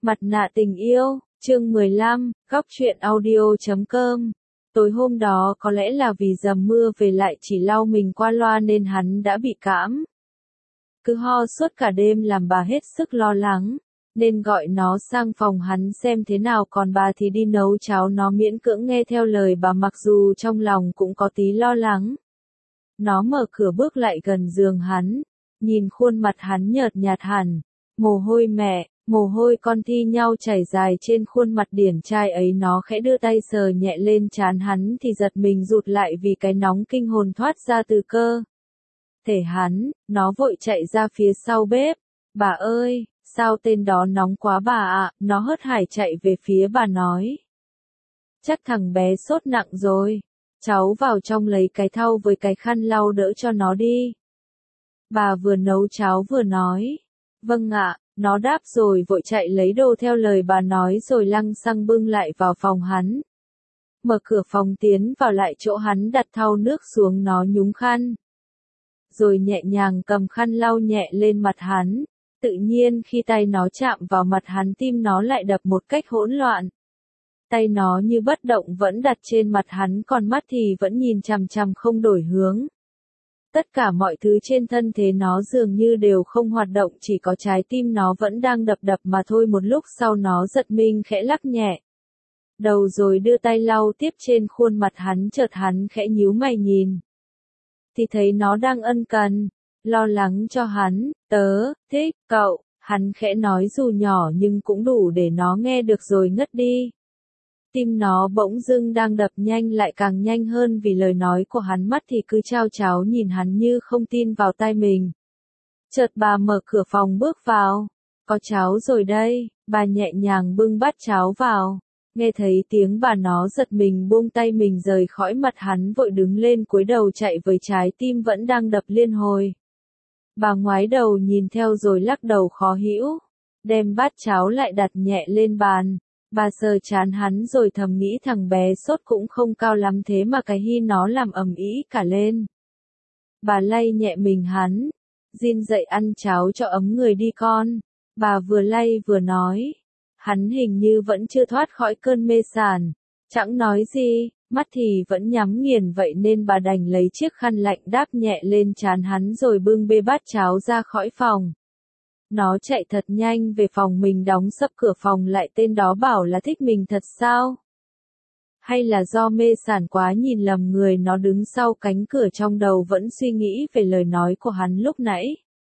Mặt nạ tình yêu, chương 15, góc truyện audio.com. Tối hôm đó có lẽ là vì dầm mưa về lại chỉ lau mình qua loa nên hắn đã bị cảm. Cứ ho suốt cả đêm làm bà hết sức lo lắng, nên gọi nó sang phòng hắn xem thế nào, còn bà thì đi nấu cháo. Nó miễn cưỡng nghe theo lời bà mặc dù trong lòng cũng có tí lo lắng. Nó mở cửa bước lại gần giường hắn, nhìn khuôn mặt hắn nhợt nhạt hẳn, mồ hôi mẹ, mồ hôi con thi nhau chảy dài trên khuôn mặt điển trai ấy. Nó khẽ đưa tay sờ nhẹ lên trán hắn thì giật mình rụt lại vì cái nóng kinh hồn thoát ra từ cơ thể hắn. Nó vội chạy ra phía sau bếp. Bà ơi, sao tên đó nóng quá bà ạ? Nó hớt hải chạy về phía bà nói. Chắc thằng bé sốt nặng rồi. Cháu vào trong lấy cái thau với cái khăn lau đỡ cho nó đi. Bà vừa nấu cháo vừa nói. Vâng ạ. Nó đáp rồi vội chạy lấy đồ theo lời bà nói rồi lăng xăng bưng lại vào phòng hắn. Mở cửa phòng tiến vào lại chỗ hắn đặt thau nước xuống. Nó nhúng khăn, rồi nhẹ nhàng cầm khăn lau nhẹ lên mặt hắn. Tự nhiên khi tay nó chạm vào mặt hắn, tim nó lại đập một cách hỗn loạn. Tay nó như bất động vẫn đặt trên mặt hắn, còn mắt thì vẫn nhìn chằm chằm không đổi hướng. Tất cả mọi thứ trên thân thể nó dường như đều không hoạt động, chỉ có trái tim nó vẫn đang đập đập mà thôi. Một lúc sau nó giật mình khẽ lắc nhẹ đầu rồi đưa tay lau tiếp trên khuôn mặt hắn. Chợt hắn khẽ nhíu mày nhìn, thì thấy nó đang ân cần, lo lắng cho hắn. Tớ thích cậu, hắn khẽ nói dù nhỏ nhưng cũng đủ để nó nghe được rồi ngất đi. Tim nó bỗng dưng đang đập nhanh lại càng nhanh hơn vì lời nói của hắn, mắt thì cứ chao cháo nhìn hắn như không tin vào tai mình. Chợt bà mở cửa phòng bước vào. Có cháo rồi đây, bà nhẹ nhàng bưng bát cháo vào. Nghe thấy tiếng bà nó giật mình buông tay mình rời khỏi mặt hắn, vội đứng lên cúi đầu chạy với trái tim vẫn đang đập liên hồi. Bà ngoái đầu nhìn theo rồi lắc đầu khó hiểu, đem bát cháo lại đặt nhẹ lên bàn. Bà sờ trán hắn rồi thầm nghĩ thằng bé sốt cũng không cao lắm thế mà cái hi nó làm ầm ĩ cả lên. Bà lay nhẹ mình hắn. Jin dậy ăn cháo cho ấm người đi con. Bà vừa lay vừa nói. Hắn hình như vẫn chưa thoát khỏi cơn mê sàn. Chẳng nói gì, mắt thì vẫn nhắm nghiền vậy nên bà đành lấy chiếc khăn lạnh đáp nhẹ lên trán hắn rồi bưng bê bát cháo ra khỏi phòng. Nó chạy thật nhanh về phòng mình, đóng sập cửa phòng lại. Tên đó bảo là thích mình thật sao? Hay là do mê sảng quá nhìn lầm người? Nó đứng sau cánh cửa trong đầu vẫn suy nghĩ về lời nói của hắn lúc nãy.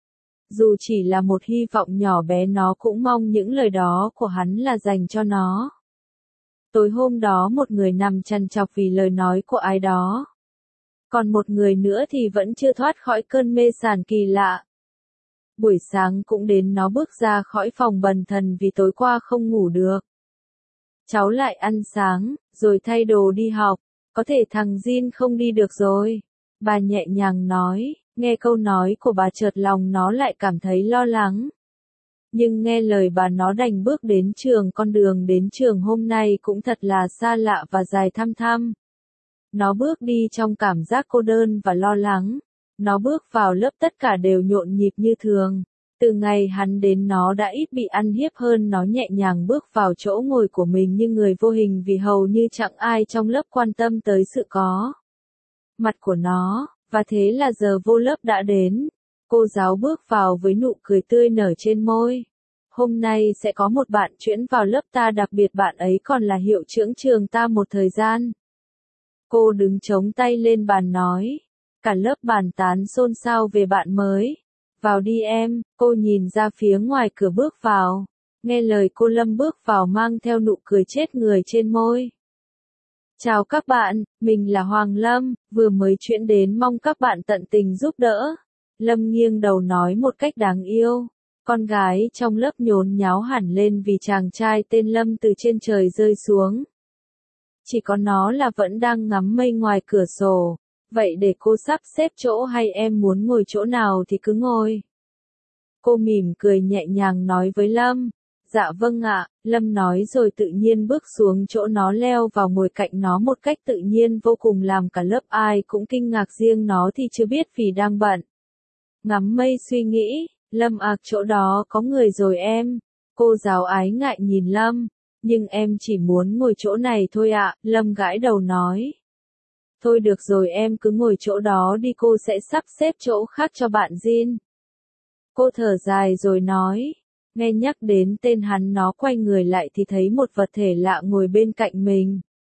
Dù chỉ là một hy vọng nhỏ bé, nó cũng mong những lời đó của hắn là dành cho nó. Tối hôm đó một người nằm trằn trọc vì lời nói của ai đó. Còn một người nữa thì vẫn chưa thoát khỏi cơn mê sảng kỳ lạ. Buổi sáng cũng đến, nó bước ra khỏi phòng bần thần vì tối qua không ngủ được. Cháu lại ăn sáng, rồi thay đồ đi học. Có thể thằng Jin không đi được rồi. Bà nhẹ nhàng nói. Nghe câu nói của bà chợt lòng nó lại cảm thấy lo lắng. Nhưng nghe lời bà nó đành bước đến trường. Con đường đến trường hôm nay cũng thật là xa lạ và dài thăm thăm. Nó bước đi trong cảm giác cô đơn và lo lắng. Nó bước vào lớp tất cả đều nhộn nhịp như thường. Từ ngày hắn đến nó đã ít bị ăn hiếp hơn. Nó nhẹ nhàng bước vào chỗ ngồi của mình như người vô hình vì hầu như chẳng ai trong lớp quan tâm tới sự có mặt của nó. Và thế là giờ vô lớp đã đến. Cô giáo bước vào với nụ cười tươi nở trên môi. Hôm nay sẽ có một bạn chuyển vào lớp ta, đặc biệt bạn ấy còn là hiệu trưởng trường ta một thời gian. Cô đứng chống tay lên bàn nói. Cả lớp bàn tán xôn xao về bạn mới. Vào đi em. Cô nhìn ra phía ngoài cửa bước vào. Nghe lời cô Lâm bước vào mang theo nụ cười chết người trên môi. Chào các bạn, mình là Hoàng Lâm, vừa mới chuyển đến, mong các bạn tận tình giúp đỡ. Lâm nghiêng đầu nói một cách đáng yêu. Con gái trong lớp nhốn nháo hẳn lên vì chàng trai tên Lâm từ trên trời rơi xuống. Chỉ có nó là vẫn đang ngắm mây ngoài cửa sổ. Vậy để cô sắp xếp chỗ hay em muốn ngồi chỗ nào thì cứ ngồi. Cô mỉm cười nhẹ nhàng nói với Lâm. Dạ vâng ạ, Lâm nói rồi tự nhiên bước xuống chỗ nó, leo vào ngồi cạnh nó một cách tự nhiên vô cùng làm cả lớp ai cũng kinh ngạc, riêng nó thì chưa biết vì đang bận ngắm mây suy nghĩ. Lâm chỗ đó có người rồi em. Cô giáo ái ngại nhìn Lâm, nhưng em chỉ muốn ngồi chỗ này thôi ạ, Lâm gãi đầu nói. Thôi được rồi em cứ ngồi chỗ đó đi, cô sẽ sắp xếp chỗ khác cho bạn Jin. Cô thở dài rồi nói, nghe nhắc đến tên hắn nó quay người lại thì thấy một vật thể lạ ngồi bên cạnh mình.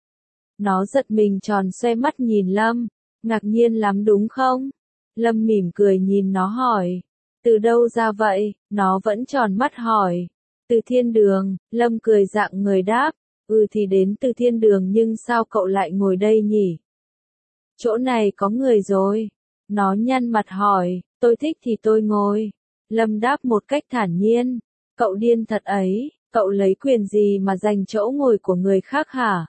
Nó giật mình tròn xoe mắt nhìn Lâm, ngạc nhiên lắm đúng không? Lâm mỉm cười nhìn nó hỏi, từ đâu ra vậy? Nó vẫn tròn mắt hỏi, từ thiên đường, Lâm cười rạng người đáp, thì đến từ thiên đường nhưng sao cậu lại ngồi đây nhỉ? Chỗ này có người rồi. Nó nhăn mặt hỏi, tôi thích thì tôi ngồi. Lâm đáp một cách thản nhiên, cậu điên thật ấy, cậu lấy quyền gì mà giành chỗ ngồi của người khác hả?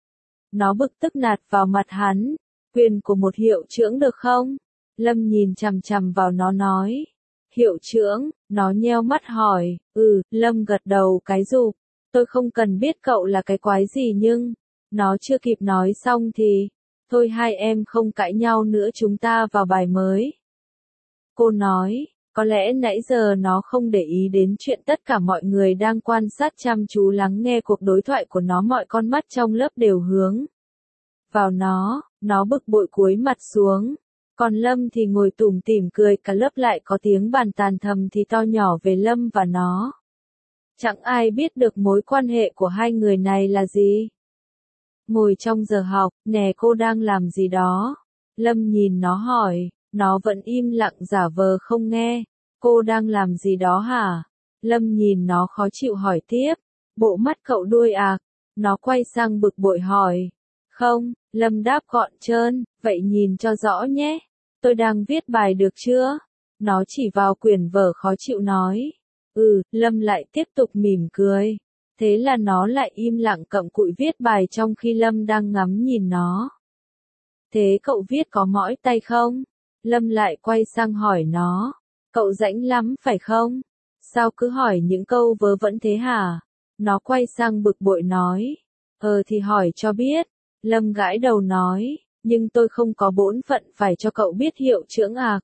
Nó bực tức nạt vào mặt hắn, quyền của một hiệu trưởng được không? Lâm nhìn chằm chằm vào nó nói, hiệu trưởng, nó nheo mắt hỏi, Lâm gật đầu cái rụp, tôi không cần biết cậu là cái quái gì nhưng, nó chưa kịp nói xong thì, thôi hai em không cãi nhau nữa chúng ta vào bài mới. Cô nói, có lẽ nãy giờ nó không để ý đến chuyện tất cả mọi người đang quan sát chăm chú lắng nghe cuộc đối thoại của nó, mọi con mắt trong lớp đều hướng vào nó bực bội cúi mặt xuống. Còn Lâm thì ngồi tủm tỉm cười, cả lớp lại có tiếng bàn tán thầm thì to nhỏ về Lâm và nó. Chẳng ai biết được mối quan hệ của hai người này là gì. Ngồi trong giờ học, nè cô đang làm gì đó? Lâm nhìn nó hỏi, nó vẫn im lặng giả vờ không nghe. Cô đang làm gì đó hả? Lâm nhìn nó khó chịu hỏi tiếp, bộ mắt cậu đuôi à? Nó quay sang bực bội hỏi. Không, Lâm đáp gọn trơn, vậy nhìn cho rõ nhé. Tôi đang viết bài được chưa? Nó chỉ vào quyển vở khó chịu nói. Lâm lại tiếp tục mỉm cười. Thế là nó lại im lặng cặm cụi viết bài trong khi Lâm đang ngắm nhìn nó. Thế cậu viết có mỏi tay không? Lâm lại quay sang hỏi nó. Cậu rãnh lắm phải không? Sao cứ hỏi những câu vớ vẩn thế hả? Nó quay sang bực bội nói. Thì hỏi cho biết. Lâm gãi đầu nói, nhưng tôi không có bổn phận phải cho cậu biết hiệu trưởng à.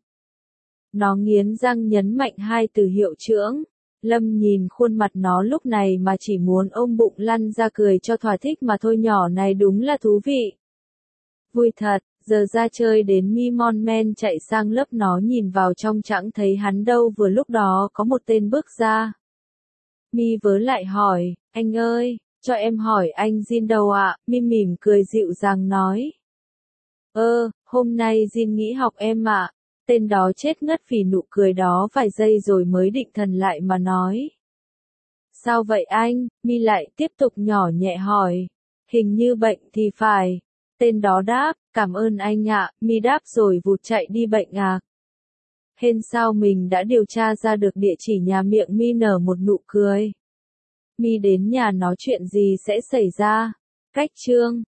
Nó nghiến răng nhấn mạnh hai từ hiệu trưởng. Lâm nhìn khuôn mặt nó lúc này mà chỉ muốn ôm bụng lăn ra cười cho thỏa thích mà thôi, nhỏ này đúng là thú vị. Vui thật, giờ ra chơi đến Mi Mon Men chạy sang lớp, nó nhìn vào trong chẳng thấy hắn đâu, vừa lúc đó có một tên bước ra. Mi vớ lại hỏi, anh ơi, cho em hỏi anh Jin đâu ạ? Mi mỉm cười dịu dàng nói. Hôm nay Jin nghỉ học em ạ. Tên đó chết ngất vì nụ cười đó vài giây rồi mới định thần lại mà nói. Sao vậy anh? Mi lại tiếp tục nhỏ nhẹ hỏi. Hình như bệnh thì phải. Tên đó đáp, cảm ơn anh ạ. Mi đáp rồi vụt chạy đi bệnh à. Hên sao mình đã điều tra ra được địa chỉ nhà, miệng Mi nở một nụ cười. Mi đến nhà nó chuyện gì sẽ xảy ra? Cách chương